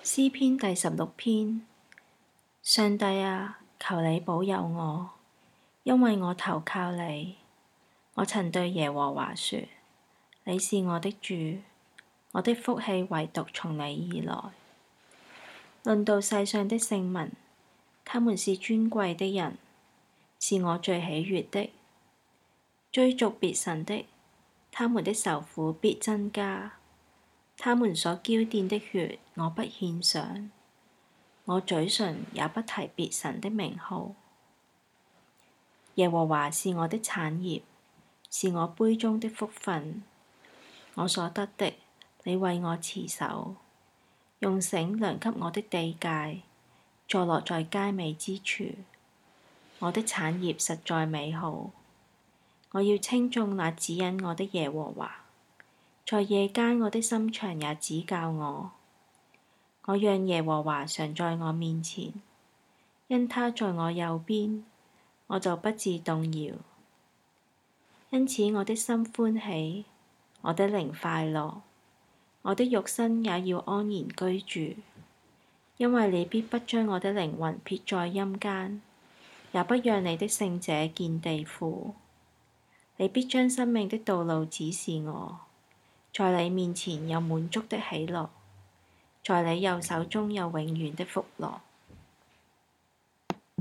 詩篇第16篇。上帝啊，求你保佑我，因為我投靠你。我曾對耶和華說：你是我的主，我的福氣唯獨從你而來。論到世上的聖民，他們是尊貴的人，是我最喜悅的。追逐別神的，他們的愁苦必增加。他們所澆奠的血，我不獻上，我嘴唇也不提別神的名號。耶和華是我的產業，是我杯中的福分。我所得的，你為我持守，用繩量給我的地界，坐落在佳美之處。我的產業實在美好，我要稱頌那指引我的耶和華。在夜間，我的心腸也指教我。我讓耶和華常在我面前，因他在我右邊，我就不致動搖。因此我的心歡喜，我的靈快樂，我的肉身也要安然居住。因為你必不將我的靈魂撇在陰間，也不讓你的聖者見地府。你必將生命的道路指示我。在你面前有滿足的喜樂，在你右手中有永遠的福樂。